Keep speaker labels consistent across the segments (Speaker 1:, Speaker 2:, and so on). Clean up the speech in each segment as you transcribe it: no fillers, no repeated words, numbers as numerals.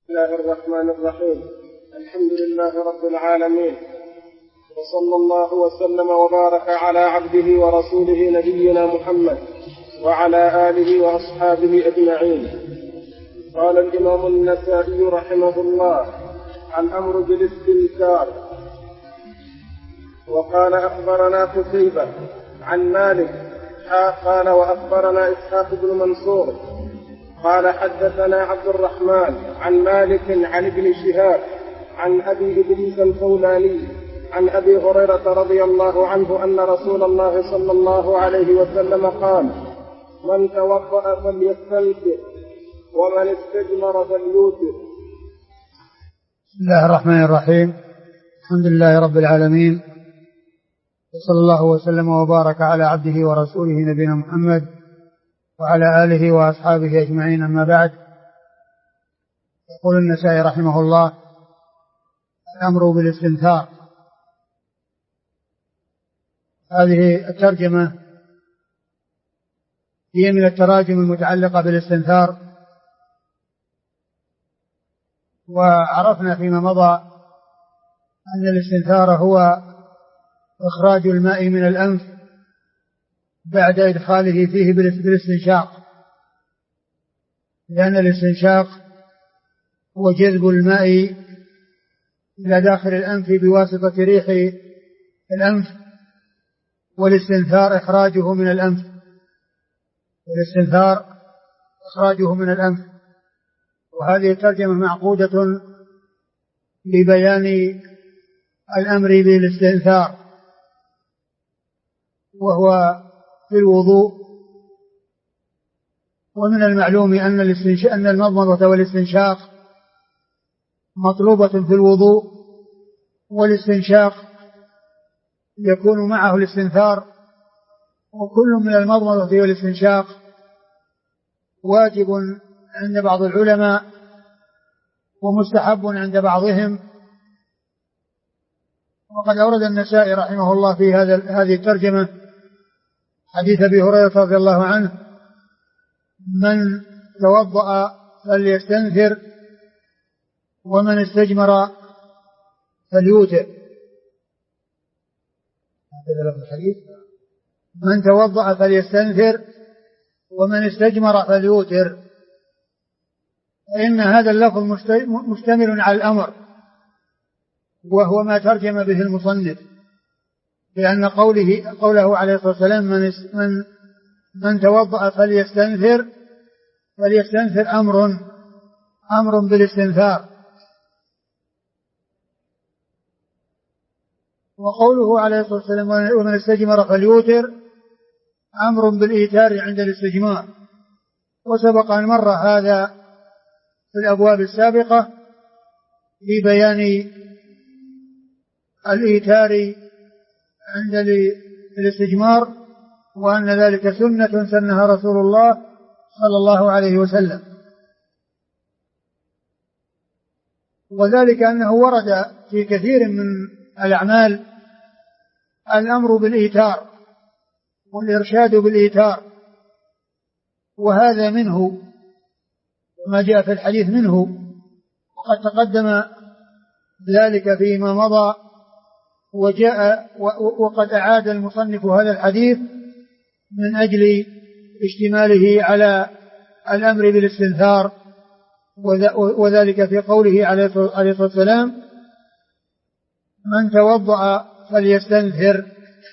Speaker 1: بسم الله الرحمن الرحيم. الحمد لله رب العالمين، وصلى الله وسلم وبارك على عبده ورسوله نبينا محمد وعلى آله وأصحابه أجمعين. قال الإمام النسائي رحمه الله: الأمر بالاستنكار. وقال أخبرنا قتيبة عن مالك قال وأخبرنا إسحاق بن منصور قال حدثنا عبد الرحمن عن مالك عن ابن شهاب عن أبي إدريس الخولاني عن أبي هريرة رضي الله عنه أن رسول الله صلى الله عليه وسلم قال: من توضأ فليستنكر ومن استجمر فليوتر.
Speaker 2: بسم الله الرحمن الرحيم. الحمد لله رب العالمين، وصلى الله وسلم وبارك على عبده ورسوله نبينا محمد وعلى آله وأصحابه أجمعين. أما بعد، يقول النسائي رحمه الله: الأمر بالاستنثار. هذه الترجمة هي من التراجم المتعلقة بالاستنثار، وعرفنا فيما مضى أن الاستنثار هو إخراج الماء من الأنف بعد إدخاله فيه بالاستنشاق، لأن الاستنشاق هو جذب الماء إلى داخل الأنف بواسطة ريح الأنف، والاستنثار إخراجه من الأنف. وهذه الترجمة معقودة لبيان الأمر بالاستنثار، وهو في الوضوء. ومن المعلوم أن المضمضة والاستنشاق مطلوبة في الوضوء، والاستنشاق يكون معه الاستنثار، وكل من المضمضة والاستنشاق واجب عند بعض العلماء ومستحب عند بعضهم. وقد أورد النسائي رحمه الله في هذه الترجمة حديث أبي هريرة رضي الله عنه: من توضأ فليستنثر ومن استجمر فليوتر. من توضأ فليستنثر ومن استجمر فليوتر. فإن هذا اللفظ مشتمل على الأمر، وهو ما ترجم به المصنف، لأن قوله عليه الصلاة والسلام: من توضأ فليستنثر أمر بالاستنثار. وقوله عليه الصلاة والسلام: ومن استجمر فليوتر أمر بالإيتار عند الاستجمار. وسبق أن مر هذا في الأبواب السابقة لبيان الإيتار عند الاستجمار، وأن ذلك سنة سنها رسول الله صلى الله عليه وسلم. وذلك أنه ورد في كثير من الأعمال الأمر بالإيتار والإرشاد بالإيتار، وهذا منه ما جاء في الحديث منه، وقد تقدم ذلك فيما مضى. وقد أعاد المصنف هذا الحديث من أجل اشتماله على الأمر بالاستنثار، وذلك في قوله عليه الصلاة والسلام: من توضأ فليستنثر.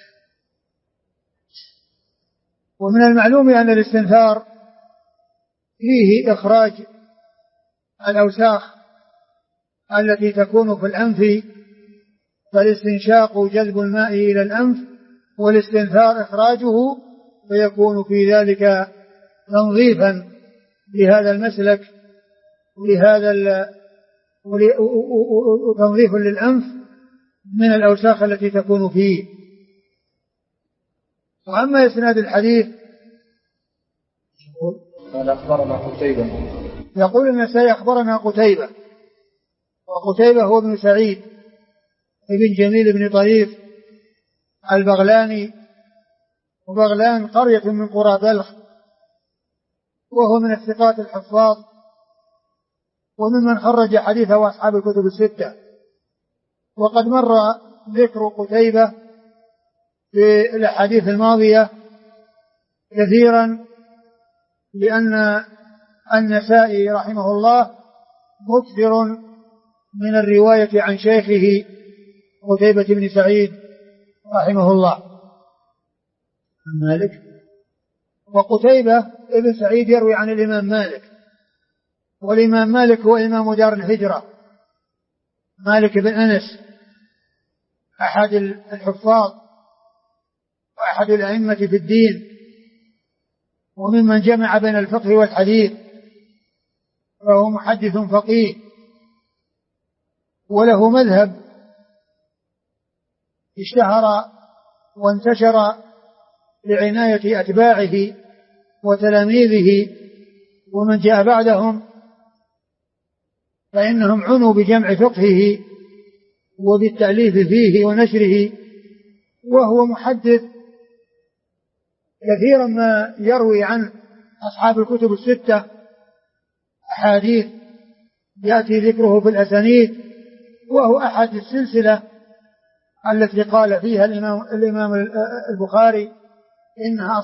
Speaker 2: ومن المعلوم أن الاستنثار فيه إخراج الأوساخ التي تكون في الأنف، فالاستنشاق جذب الماء إلى الأنف، والاستنثار إخراجه، فيكون في ذلك تنظيفا لهذا المسلك وتنظيف للأنف من الأوساخ التي تكون فيه. وأما إسناد الحديث
Speaker 1: قال أخبرنا قتيبة.
Speaker 2: يقول النسائي: أخبرنا قتيبة. وقتيبة هو ابن سعيد ابن جميل بن طريف البغلاني، وبغلان قرية من قرى بلخ، وهو من الثقات الحفاظ وممن خرج حديثه أصحاب الكتب الستة. وقد مر ذكر قتيبة في الأحاديث الماضية كثيرا، لأن النسائي رحمه الله مكثر من الرواية عن شيخه قتيبة بن سعيد رحمه الله عن مالك. وقتيبة بن سعيد يروي عن الإمام مالك، والإمام مالك هو إمام دار الهجرة، مالك بن أنس أحد الحفاظ وأحد الأئمة في الدين، وممن جمع بين الفقه والحديث، فهو محدث فقيه، وله مذهب اشتهر وانتشر لعناية أتباعه وتلاميذه ومن جاء بعدهم، فإنهم عنوا بجمع فقهه وبالتأليف فيه ونشره. وهو محدث كثيرا ما يروي عن أصحاب الكتب الستة أحاديث يأتي ذكره في الأسانيد، وهو أحد السلسلة التي قال فيها الإمام البخاري إنها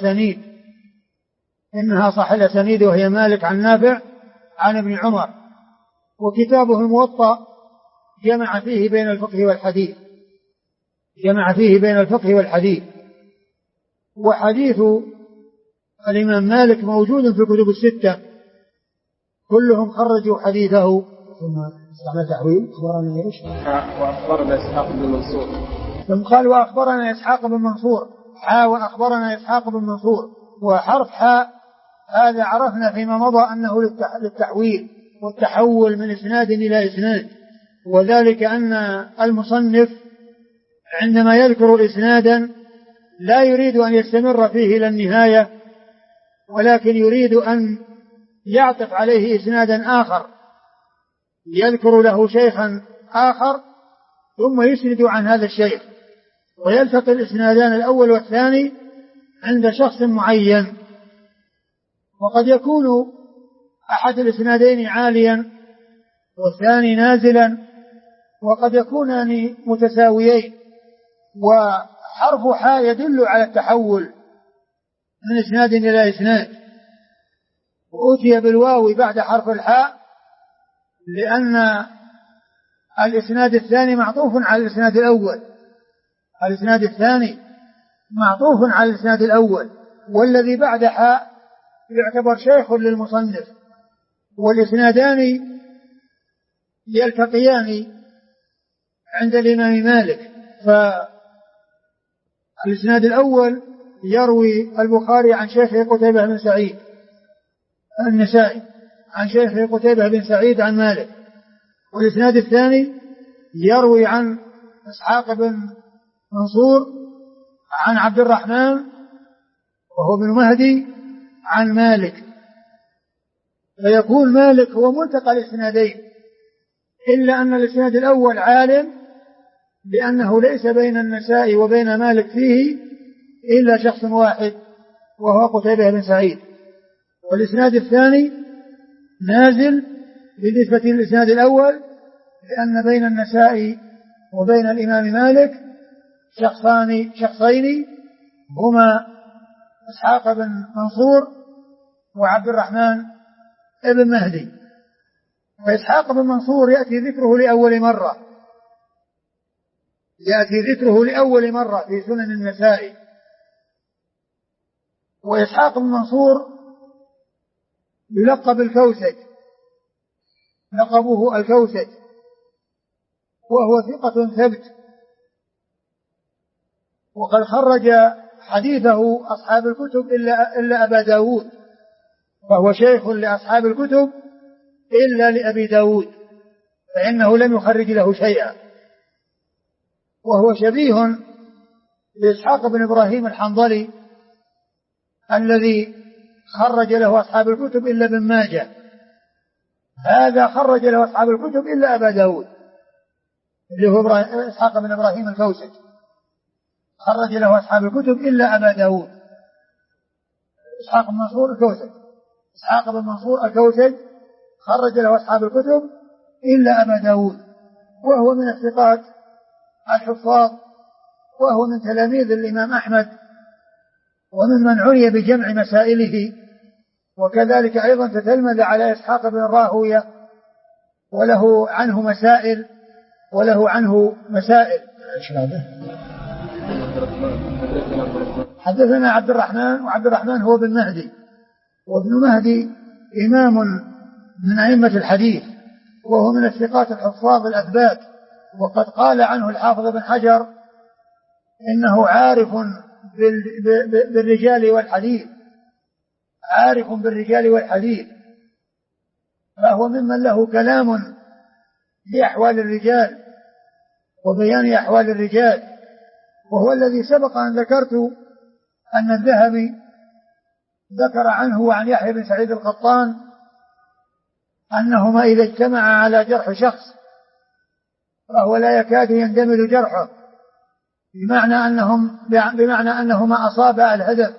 Speaker 2: أصح الأسانيد، وهي مالك عن نافع عن ابن عمر. وكتابه الموطأ جمع فيه بين الفقه والحديث، وحديث الإمام مالك موجود في الكتب الستة، كلهم خرجوا حديثه.
Speaker 1: وأخبرنا إسحاق بن منصور،
Speaker 2: ثم قال وأخبرنا إسحاق بن منصور، وأخبرنا إسحاق بن منصور، وحرف حاء هذا عرفنا فيما مضى أنه للتحويل والتحول من إسناد إلى إسناد، وذلك أن المصنف عندما يذكر إسنادا لا يريد أن يستمر فيه إلى النهاية، ولكن يريد أن يعطف عليه إسنادا آخر، يذكر له شيخا آخر ثم يسند عن هذا الشيخ، ويلتقي الإسنادان الأول والثاني عند شخص معين. وقد يكون أحد الإسنادين عاليا والثاني نازلا، وقد يكونان متساويين، وحرف حاء يدل على التحول من إسناد إلى إسناد، وأتي بالواو بعد حرف الحاء لأن الإسناد الثاني معطوف على الإسناد الأول، والذي بعد حاء يعتبر شيخ للمصنف، والإسنادان يلتقيان عند الإمام مالك. فالإسناد الأول يروي البخاري عن شيخه قتيبة بن سعيد، النسائي عن شيخه قتيبة بن سعيد عن مالك، والإسناد الثاني يروي عن إسحاق بن منصور عن عبد الرحمن وهو بن مهدي عن مالك، فيكون مالك هو ملتقى الإسنادين، إلا أن الإسناد الأول عالم لأنه ليس بين النسائي وبين مالك فيه إلا شخص واحد وهو قتيبة بن سعيد، والإسناد الثاني نازل بالنسبة للإسناد الأول، لأن بين النسائي وبين الإمام مالك شخصين هما إسحاق بن منصور وعبد الرحمن ابن مهدي. وإسحاق بن منصور يأتي ذكره لأول مرة في سنن النسائي. وإسحاق بن منصور يلقب الكوسج، لقبه الكوسج، وهو ثقة ثبت، وقد خرج حديثه أصحاب الكتب إلا أبا داود، فهو شيخ لأصحاب الكتب إلا لأبي داود، فإنه لم يخرج له شيئا. وهو شبيه لإسحاق بن إبراهيم الحنظلي الذي خرج له أصحاب الكتب إلا ابن ماجه، هذا خرج له أصحاب الكتب إلا أبا داود اللي هو إسحاق بن إبراهيم الكوسج، خرج له أصحاب الكتب إلا أبا داود. إسحاق بن منصور الكوسج، إسحاق بن منصور الكوسج خرج له أصحاب الكتب إلا أبا داود، وهو من الثقات الحفاظ، وهو من تلاميذ الإمام أحمد، وممن عني بجمع مسائله، وكذلك أيضا تتلمذ على إسحاق بن راهوية، وله عنه مسائل. حدثنا عبد الرحمن، وعبد الرحمن هو بن مهدي، وابن مهدي إمام من أئمة الحديث، وهو من الثقات الحفاظ الأثبات، وقد قال عنه الحافظ بن حجر إنه عارف بالرجال والحديث، عارف بالرجال والحديث، فهو ممن له كلام بأحوال الرجال وبيان أحوال الرجال، وهو الذي سبق أن ذكرت أن الذهبي ذكر عنه وعن يحيى بن سعيد القطان أنهما إذا اجتمعا على جرح شخص فهو لا يكاد يندمل جرحه، بمعنى أنهما أصابا الهدف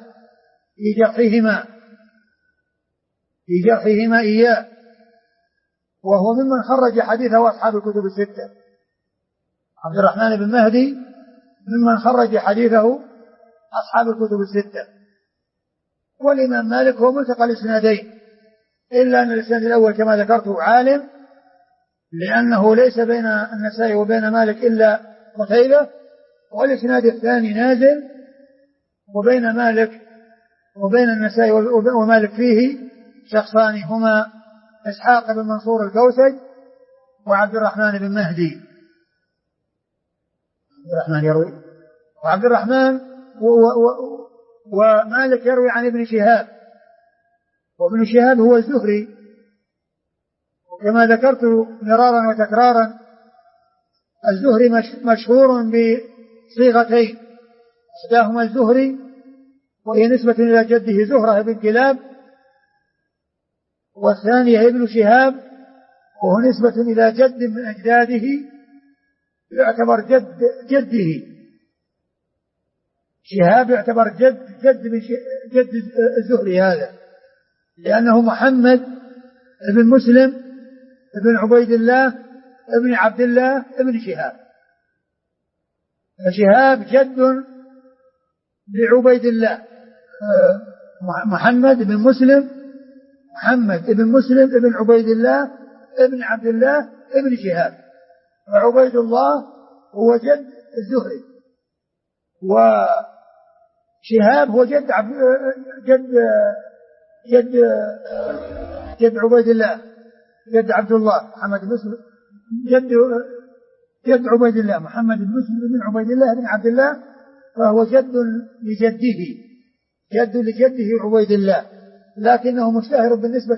Speaker 2: في جرحهما إياه، وهو ممن خرج حديثه أصحاب الكتب الستة. عبد الرحمن بن مهدي ممن خرج حديثه أصحاب الكتب الستة. والإمام مالك هو ملتقى الإسنادين، إلا أن الإسناد الأول كما ذكرته عالم، لأنه ليس بين النسائي وبين مالك إلا قتيبة، والإسناد الثاني نازل، وبين مالك وبين النسائي ومالك فيه شخصان هما إسحاق بن منصور الكوسج وعبد الرحمن بن مهدي. عبد الرحمن يروي، وعبد الرحمن ومالك يروي عن ابن شهاب، وابن شهاب هو الزهري، وكما ذكرت مرارا وتكرارا الزهري مشهور بصيغتين، إحداهما الزهري وهي نسبة إلى جده زهرة بن كلاب، والثانية ابن شهاب وهو نسبة إلى جد من أجداده يعتبر جده شهاب، يعتبر جد الزهري هذا، لأنه محمد ابن مسلم ابن عبيد الله ابن عبد الله ابن شهاب، فشهاب جد لعبيد الله. محمد ابن مسلم ابن عبيد الله ابن عبد الله ابن شهاب، وعبيد الله هو جد الزهري، وشهاب هو جد عبيد الله، جد عبد الله محمد بن مسلم، جد عبيد الله محمد بن مسلم بن عبيد الله بن عبد الله، فهو جد لجده عبيد الله، لكنه مشتهر بالنسبة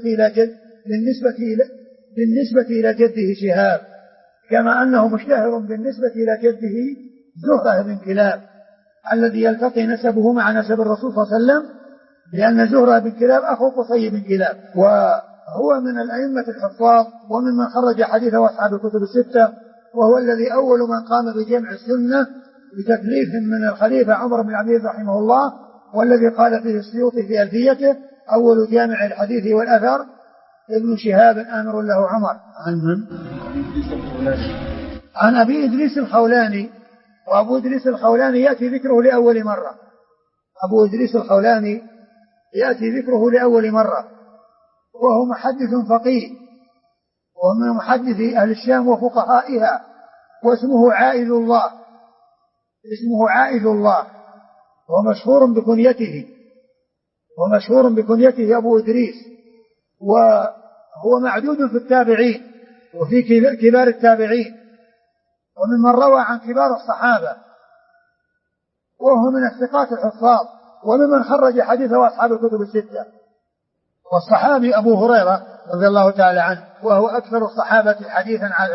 Speaker 2: إلى جده شهاب، كما أنه مشتهر بالنسبة إلى جده زهرة بن كلاب الذي يلتقي نسبه مع نسب الرسول صلى الله عليه وسلم، لأن زهرة بن كلاب أخو قصي بن كلاب، وهو من الأئمة الحفاظ وممن خرج حديثه أصحاب الكتب الستة، وهو الذي أول من قام بجمع السنة بتكليف من الخليفة عمر بن عبد العزيز رحمه الله، والذي قال فيه السيوطي في ألفيته أول جامع الحديث والأثر ابن شهاب آمر له عمر. عن أبي إدريس الخولاني، وأبو إدريس الخولاني يأتي ذكره لأول مرة، أبو إدريس الخولاني يأتي ذكره لأول مرة، وهو محدث فقيه، ومن محدثي أهل الشام وفقهائها، واسمه عائذ الله، ومشهور بكنيته أبو إدريس، وهو معدود في التابعين وفي كبار التابعين، وممن روى عن كبار الصحابة، وهو من الثقات الحفاظ، وممن خرج حديثه أصحاب الكتب الستة. والصحابي أبو هريرة رضي الله تعالى عنه، وهو أكثر الصحابة حديثا على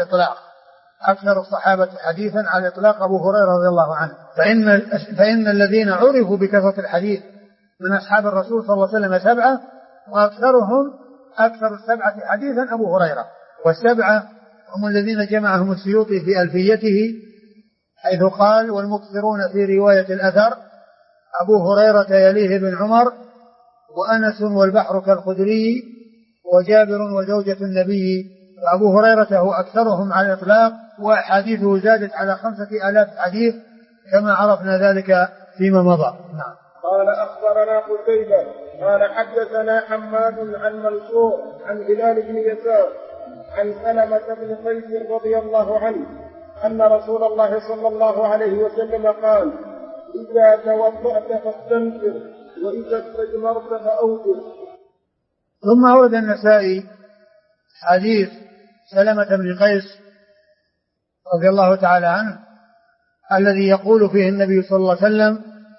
Speaker 2: الإطلاق، أبو هريرة رضي الله عنه، فإن الذين عرفوا بكثرة الحديث من أصحاب الرسول صلى الله عليه وسلم 7، وأكثرهم أكثر السبعة حديثا أبو هريرة، والسبعة هم الذين جمعهم السيوطي في ألفيته، حيث قال والمكثرون في رواية الأثر أبو هريرة يليه بن عمر، وأنس والبحر كالخدري، وجابر وزوجة النبي. فأبو هريرة هو أكثرهم على الإطلاق، وأحاديثه زادت على 5000 حديث كما عرفنا ذلك فيما مضى. نعم.
Speaker 1: قال أخبرنا قتيبة قال حدثنا حماد عن منصور عن هلال بن يسار عن سلمة بن قيس رضي الله عنه أن رسول الله صلى الله عليه وسلم قال: إذا توضأت فاستنكر وإذا استجمرت فأوتر.
Speaker 2: ثم أورد النسائي حديث سلمة بن قيس رضي الله تعالى عنه الذي يقول فيه النبي صلى الله عليه وسلم: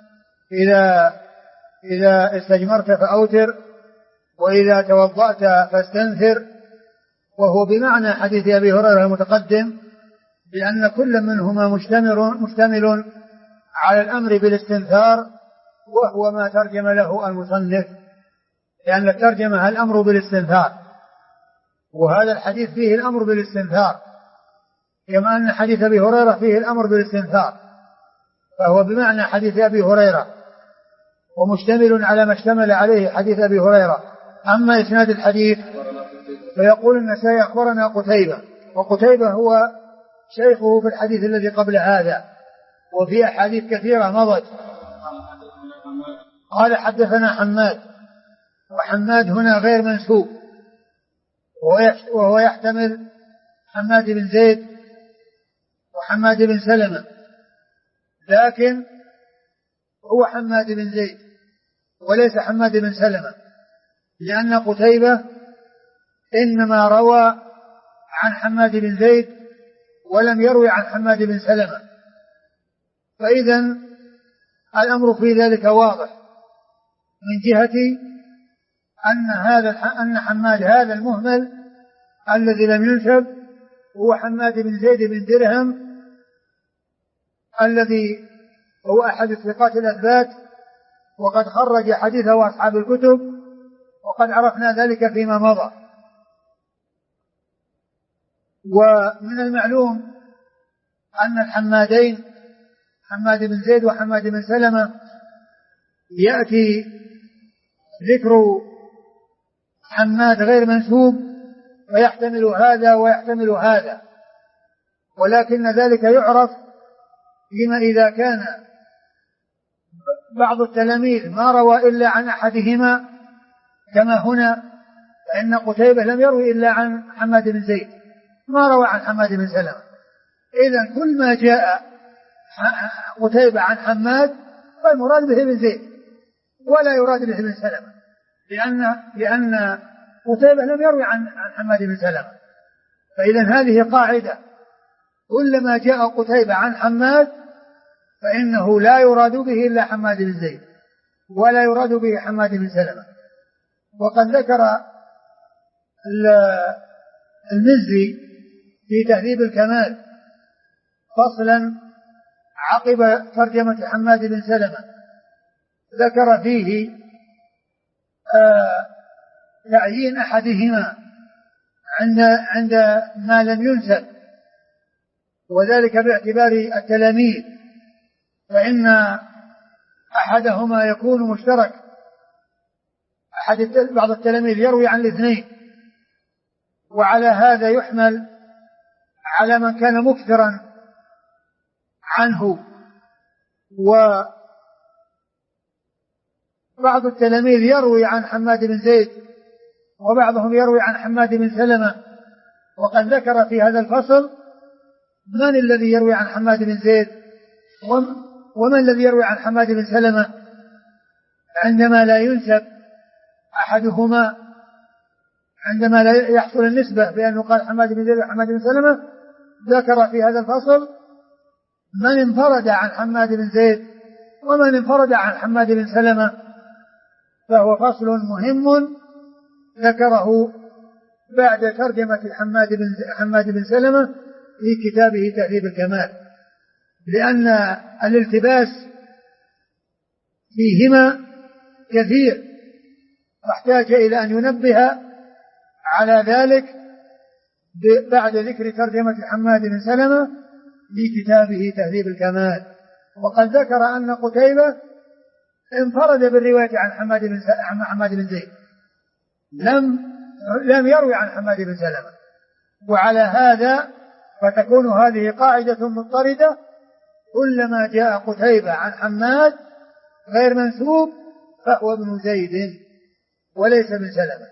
Speaker 2: إذا استجمرت فأوتر وإذا توضأت فاستنثر، وهو بمعنى حديث أبي هريرة المتقدم، لأن كل منهما مشتمل على الأمر بالاستنثار، وهو ما ترجم له المصنف، لأن الترجمة الأمر بالاستنثار، وهذا الحديث فيه الأمر بالاستنثار، كما أن حديث أبي هريرة فيه الأمر بالاستنثار، فهو بمعنى حديث أبي هريرة ومشتمل على ما اشتمل عليه حديث أبي هريرة. أما إسناد الحديث فيقول النسائي: أخبرنا قتيبة، وقتيبة هو شيخه في الحديث الذي قبل هذا، وفي أحاديث كثيرة مضت. قال: حدثنا حماد، وحماد هنا غير منسوب، وهو يحتمل حماد بن زيد وحماد بن سلمة، لكن هو حماد بن زيد وليس حماد بن سلمة، لأن قتيبة إنما روى عن حماد بن زيد ولم يروي عن حماد بن سلمة، فإذا الأمر في ذلك واضح من جهة أن حماد هذا المهمل الذي لم ينسب هو حماد بن زيد بن درهم الذي هو أحد الثقات الأثبات، وقد خرج حديثه أصحاب الكتب، وقد عرفنا ذلك فيما مضى. ومن المعلوم أن الحمادين حماد بن زيد وحماد بن سلمة يأتي ذكر حماد غير منسوب ويحتمل هذا ويحتمل هذا، ولكن ذلك يعرف لما إذا كان بعض التلاميذ ما روى إلا عن أحدهما، كما هنا، فإن قتيبة لم يروي إلا عن حماد بن زيد، ما روى عن حماد بن سلمة. إذن كل ما جاء قتيبة عن حماد فالمراد به بن زيد ولا يراد به بن سلمة، لأن قتيبة لم يروي عن حماد بن سلمة. فإذن هذه قاعدة: كلما جاء قتيبة عن حماد فإنه لا يراد به إلا حماد بن زيد ولا يراد به حماد بن سلمة. وقد ذكر المزي في تهذيب الكمال فصلا عقب ترجمة حماد بن سلمة، ذكر فيه تعيين أحدهما عند ما لم ينسب، وذلك باعتبار التلاميذ، فإن أحدهما يكون مشترك، بعض التلاميذ يروي عن الاثنين، وعلى هذا يحمل على من كان مكثرا عنه. وبعض التلاميذ يروي عن حماد بن زيد وبعضهم يروي عن حماد بن سلمة، وقد ذكر في هذا الفصل من الذي يروي عن حماد بن زيد ومن الذي يروي عن حماد بن سلمة عندما لا ينسب أحدهما، عندما لا يحصل النسبة بأنه قال حماد بن زيد وحماد بن سلمة. ذكر في هذا الفصل من انفرد عن حماد بن زيد ومن انفرد عن حماد بن سلمة، فهو فصل مهم ذكره بعد ترجمة حماد بن سلمة في كتابه تهذيب الكمال، لأن الالتباس فيهما كثير، واحتاج إلى أن ينبه على ذلك بعد ذكر ترجمة حماد بن سلمة في كتابه تهذيب الكمال. وقد ذكر أن قتيبة انفرد بالرواية عن حماد بن زيد، لم لم يروي عن حماد بن سلمة. وعلى هذا فتكون هذه قاعدة مضطردة، كلما جاء قتيبة عن حماد غير منسوب فهو ابن زيد وليس بن سلمة.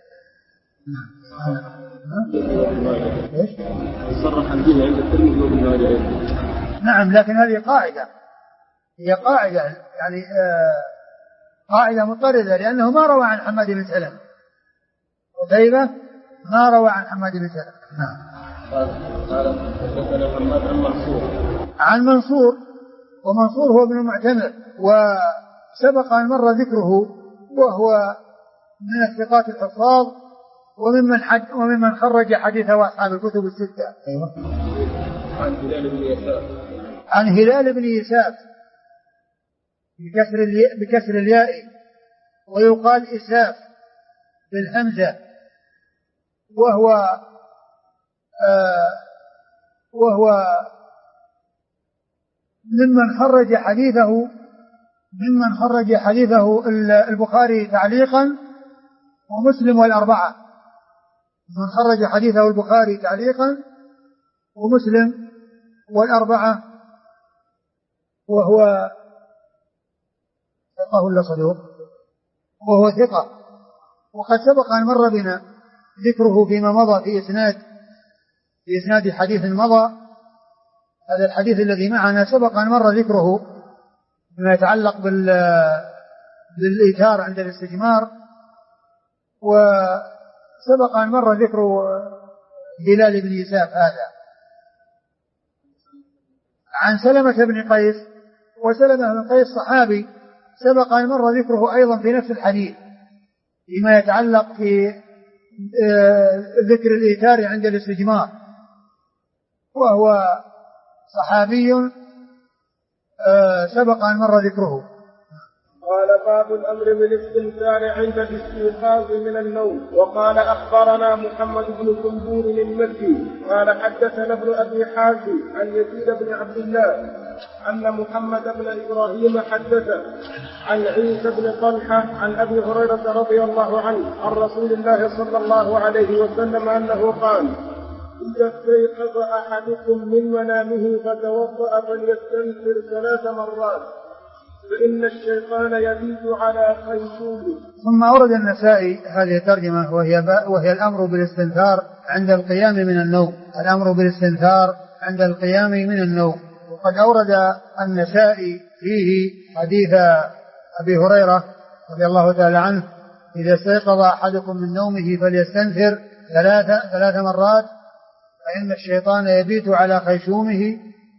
Speaker 1: صرح به عند الترمذي وابن ماجه.
Speaker 2: نعم، لكن هذه قاعدة، هي قاعدة يعني قاعدة مضطردة، لأنه ما روى عن حماد بن سلمة، قتيبة ما روى عن حماد بن سلمة. نعم.
Speaker 1: قال حدثنا حماد عن منصور،
Speaker 2: عن منصور، ومنصور هو ابن المعتمر، وسبق أن مر ذكره، وهو من الثقات الحفاظ وممن خرج حديثه أصحاب الكتب الستة. أيوة.
Speaker 1: عن هلال بن يساف،
Speaker 2: عن هلال بن يساف بكسر الياء، ويقال إساف بالهمزة، وهو ممن خرج حديثه البخاري تعليقا ومسلم والأربعة، من خرج حديثه البخاري تعليقا ومسلم والأربعة، وهو ثقة ولا صدوق؟ وهو ثقة. وقد سبق أن مر بنا ذكره فيما مضى في إسناد حديث مضى. هذا الحديث الذي معنا سبق أن مر ذكره فيما يتعلق بالإيثار عند الاستجمار، وسبق أن مر ذكر هلال بن يساف هذا عن سلمة بن قيس. وسلمة بن قيس صحابي سبق أن مر ذكره أيضا في نفس الحديث فيما يتعلق في ذكر الإيثار عند الاستجمار، وهو صحابي سبق أن مر ذكره.
Speaker 1: قال باب الأمر بالاستنكار عند الاستيقاظ من النوم. وقال أخبرنا محمد بن كنبور المكي قال حدثنا ابن أبي حازم عن يزيد بن عبد الله أن محمد بن إبراهيم حدثه عن عيسى بن طلحة عن أبي هريرة رضي الله عنه عن رسول الله صلى الله عليه وسلم أنه قال: إذا استيقظ أحدكم من منامه فتوضأ فليستنكر 3 مرات فإن الشيطان يبيت على خيشومه.
Speaker 2: ثم أورد النسائي هذه الترجمة وهي الأمر بالاستنثار عند القيام من النوم. الأمر بالاستنثار عند القيام من النوم. وقد أورد النسائي فيه حديث أبي هريرة رضي الله تعالى عنه: إذا استيقظ أحدكم من نومه فليستنثر 3 مرات فإن الشيطان يبيت على خيشومه،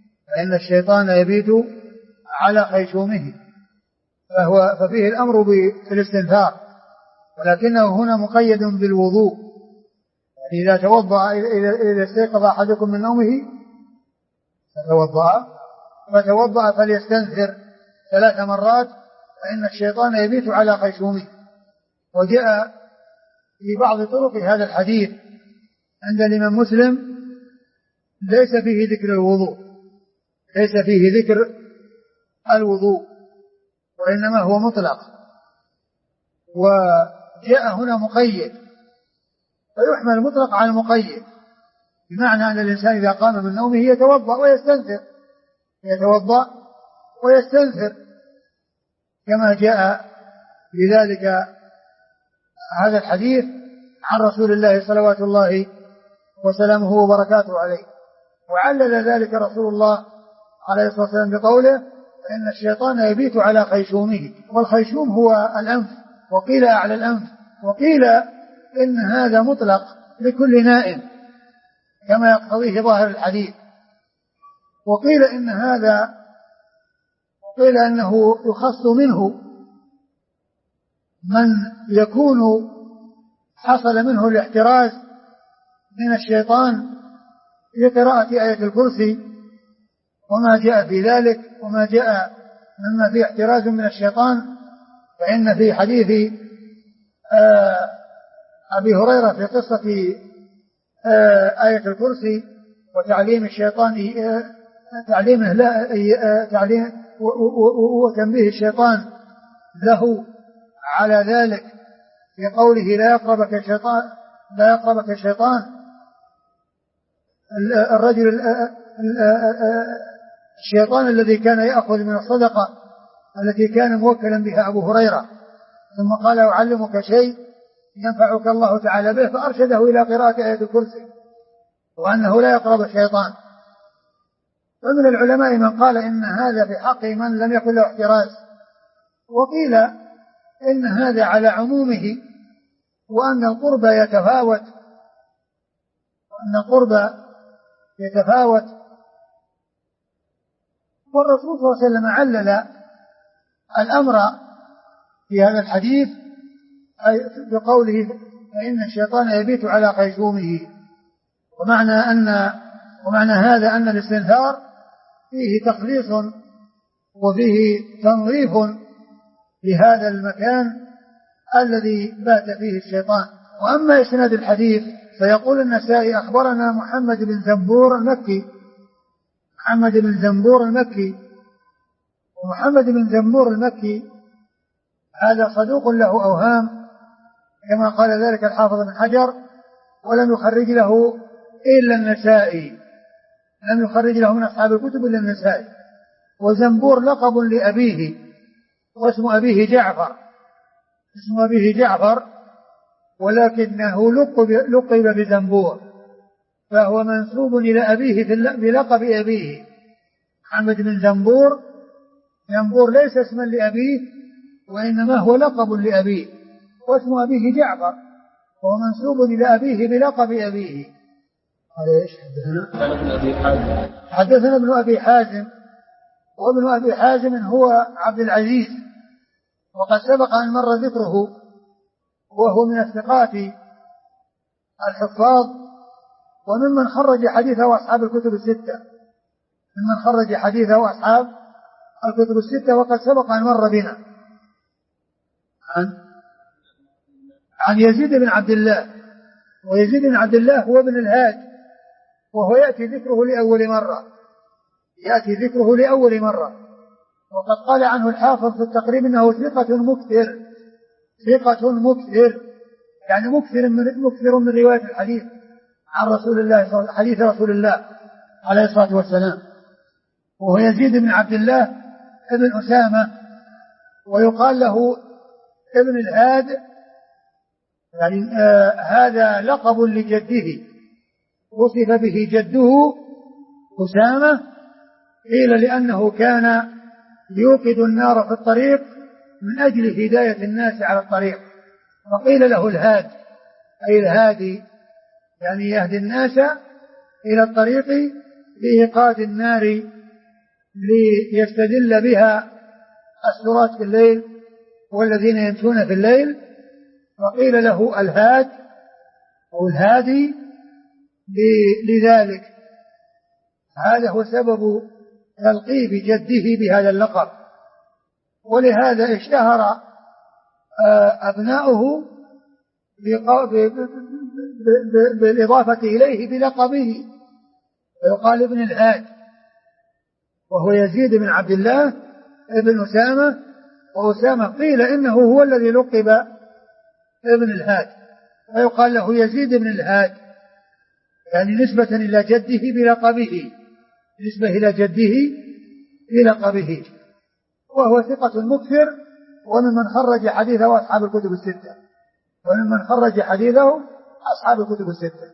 Speaker 2: ففيه الأمر بالاستنثار، ولكنه هنا مقيد بالوضوء. يعني إذا استيقظ أحدكم من نومه فتوضأ فليستنثر 3 مرات فإن الشيطان يبيت على خيشومه. وجاء في بعض طرق هذا الحديث عند الإمام مسلم ليس فيه ذكر الوضوء، وإنما هو مطلق. وجاء هنا مقيد، فيحمل المطلق على المقيد، بمعنى أن الإنسان إذا قام من نومه يتوضأ ويستنثر كما جاء بذلك هذا الحديث عن رسول الله صلوات الله وسلامه وبركاته عليه. وعلل ذلك رسول الله عليه الصلاة والسلام بقوله: إن الشيطان يبيت على خيشومه. والخيشوم هو الأنف، وقيل أعلى الأنف، وقيل إن هذا مطلق لكل نائم كما يقتضيه ظاهر الحديث، وقيل أنه يخص منه من يكون حصل منه الاحتراز من الشيطان بقراءة آية الكرسي وما جاء في ذلك، وما جاء مما فيه احتراز من الشيطان. فإن في حديث أبي هريرة في قصة آية الكرسي وتعليم الشيطان وتنبيه الشيطان له على ذلك في قوله: لا لا يقربك الشيطان الرجل الشيطان الذي كان يأخذ من الصدقة التي كان موكلا بها أبو هريرة، ثم قال أعلمك شيء ينفعك الله تعالى به، فأرشده إلى قراءة آية الكرسي وأنه لا يقرب الشيطان. ومن العلماء من قال إن هذا في حق من لم يكن له احتراز، وقيل إن هذا على عمومه، وأن القرب يتفاوت والرسول صلى الله عليه وسلم علل الأمر في هذا الحديث بقوله فإن الشيطان يبيت على خيشومه، ومعنى هذا أن الاستنثار فيه تخليص وفيه تنظيف لهذا المكان الذي بات فيه الشيطان. وأما إسناد الحديث فيقول النسائي أخبرنا محمد بن زنبور المكي، ومحمد بن زنبور المكي هذا صدوق له أوهام كما قال ذلك الحافظ بن حجر، ولم يخرج له إلا النسائي، لم يخرج له من أصحاب الكتب إلا النسائي. وزنبور لقب لأبيه، واسم أبيه جعفر، ولكنه لقب بزنبور، فهو منسوب إلى أبيه بلقب أبيه. محمد بن زنبور ليس اسما لأبيه، وإنما هو لقب لأبيه، واسم أبيه جعفر، وهو منسوب إلى أبيه بلقب أبيه. حدثنا ابن أبي حازم، وابن أبي حازم هو عبد العزيز، وقد سبق أن مر ذكره، وهو من الثقات الحفاظ، وممن خرج حديثه أصحاب الكتب الستة، وقد سبق أن مر بنا عن يزيد بن عبد الله، ويزيد بن عبد الله هو ابن الهاد، وهو يأتي ذكره لأول مرة، وقد قال عنه الحافظ في التقريب إنه ثقة مكثر، يعني مكثر من رواية الحديث عن حديث رسول الله عليه الصلاة والسلام. وهو يزيد بن عبد الله ابن أسامة، ويقال له ابن الهاد، يعني هذا لقب لجده، وصف به جده أسامة، قيل لأنه كان يوقد النار في الطريق من أجل هداية الناس على الطريق، فقيل له الهاد، أي الهادي، يعني يهدي الناس إلى الطريق بإيقاد النار ليستدل بها السراة في الليل والذين يمشون في الليل، فقيل له الهاد أو الهادي لذلك. هذا هو سبب تلقيب جده بهذا اللقب، ولهذا اشتهر أبناؤه بالإضافة إليه بلقبه، ويقال ابن الهاد، وهو يزيد بن عبد الله ابن أسامة، وأسامة قيل إنه هو الذي لقب ابن الهاد، فيقال له يزيد بن الهاد، يعني نسبة إلى جده بلقبه، وهو ثقة مكثر، وممن خرج حديثه أصحاب الكتب الستة.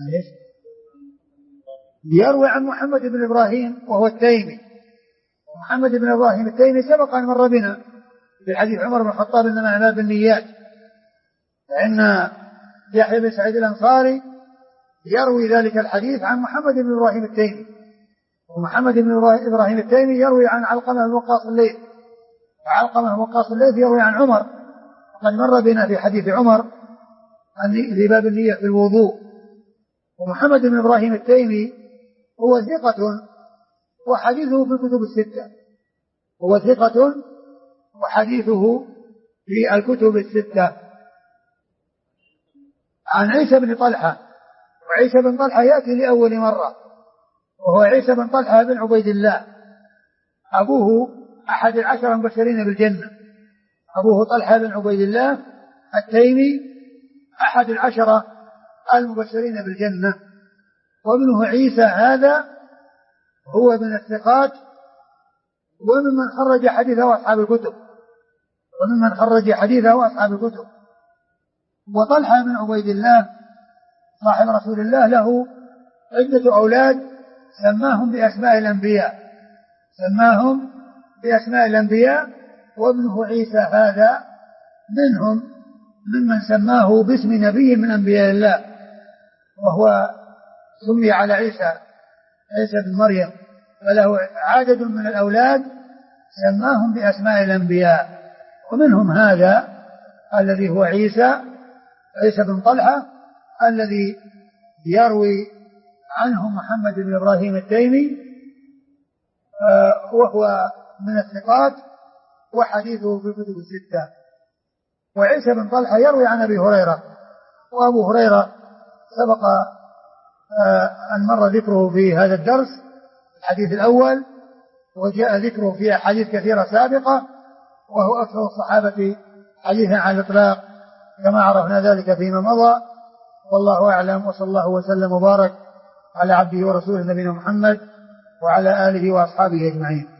Speaker 2: يروي عن محمد بن إبراهيم وهو التيمي، محمد بن إبراهيم التيمي سبق أن مر بنا في حديث عمر بن الخطاب إنما الأعمال بالنيات، فإن يحيى بن سعيد الأنصاري يروي ذلك الحديث عن محمد بن إبراهيم التيمي، ومحمد بن إبراهيم التيمي يروي عن علقمة بن وقاص الليث، وعلقمة بن وقاص الليث يروي عن عمر، وقد مر بنا في حديث عمر في باب النية في الوضوء. ومحمد بن إبراهيم التيمي هو ثقة وحديثه في الكتب الستة. عن عيسى بن طلحة، وعيسى بن طلحة يأتي لأول مرة، وهو عيسى بن طلحة بن عبيد الله، أبوه أحد 10 المبشرين بالجنة، أبوه طلحة بن عبيد الله التيمي أحد 10 المبشرين بالجنة. وابنه عيسى هذا هو من الثقات وممن خرج حديثه أصحاب الكتب. وطلحة بن عبيد الله صاحب رسول الله له عدة أولاد سماهم بأسماء الأنبياء، وابنه عيسى هذا منهم ممن سماه باسم نبي من أنبياء الله، وهو سمي على عيسى بن مريم، فله عدد من الأولاد سماهم بأسماء الأنبياء، ومنهم هذا الذي هو عيسى بن طلحة الذي يروي عنه محمد بن إبراهيم التيمي، وهو من الثقات وحديثه في الكتب الستة. وعيسى بن طلحة يروي عن أبي هريرة، وأبو هريرة سبق أن مر ذكره في هذا الدرس الحديث الأول، وجاء ذكره في أحاديث كثيرة سابقة، وهو أكثر الصحابة حديثا على الإطلاق كما عرفنا ذلك فيما مضى. والله أعلم، وصلى الله وسلم وبارك على عبده ورسوله نبينا محمد وعلى آله وأصحابه أجمعين.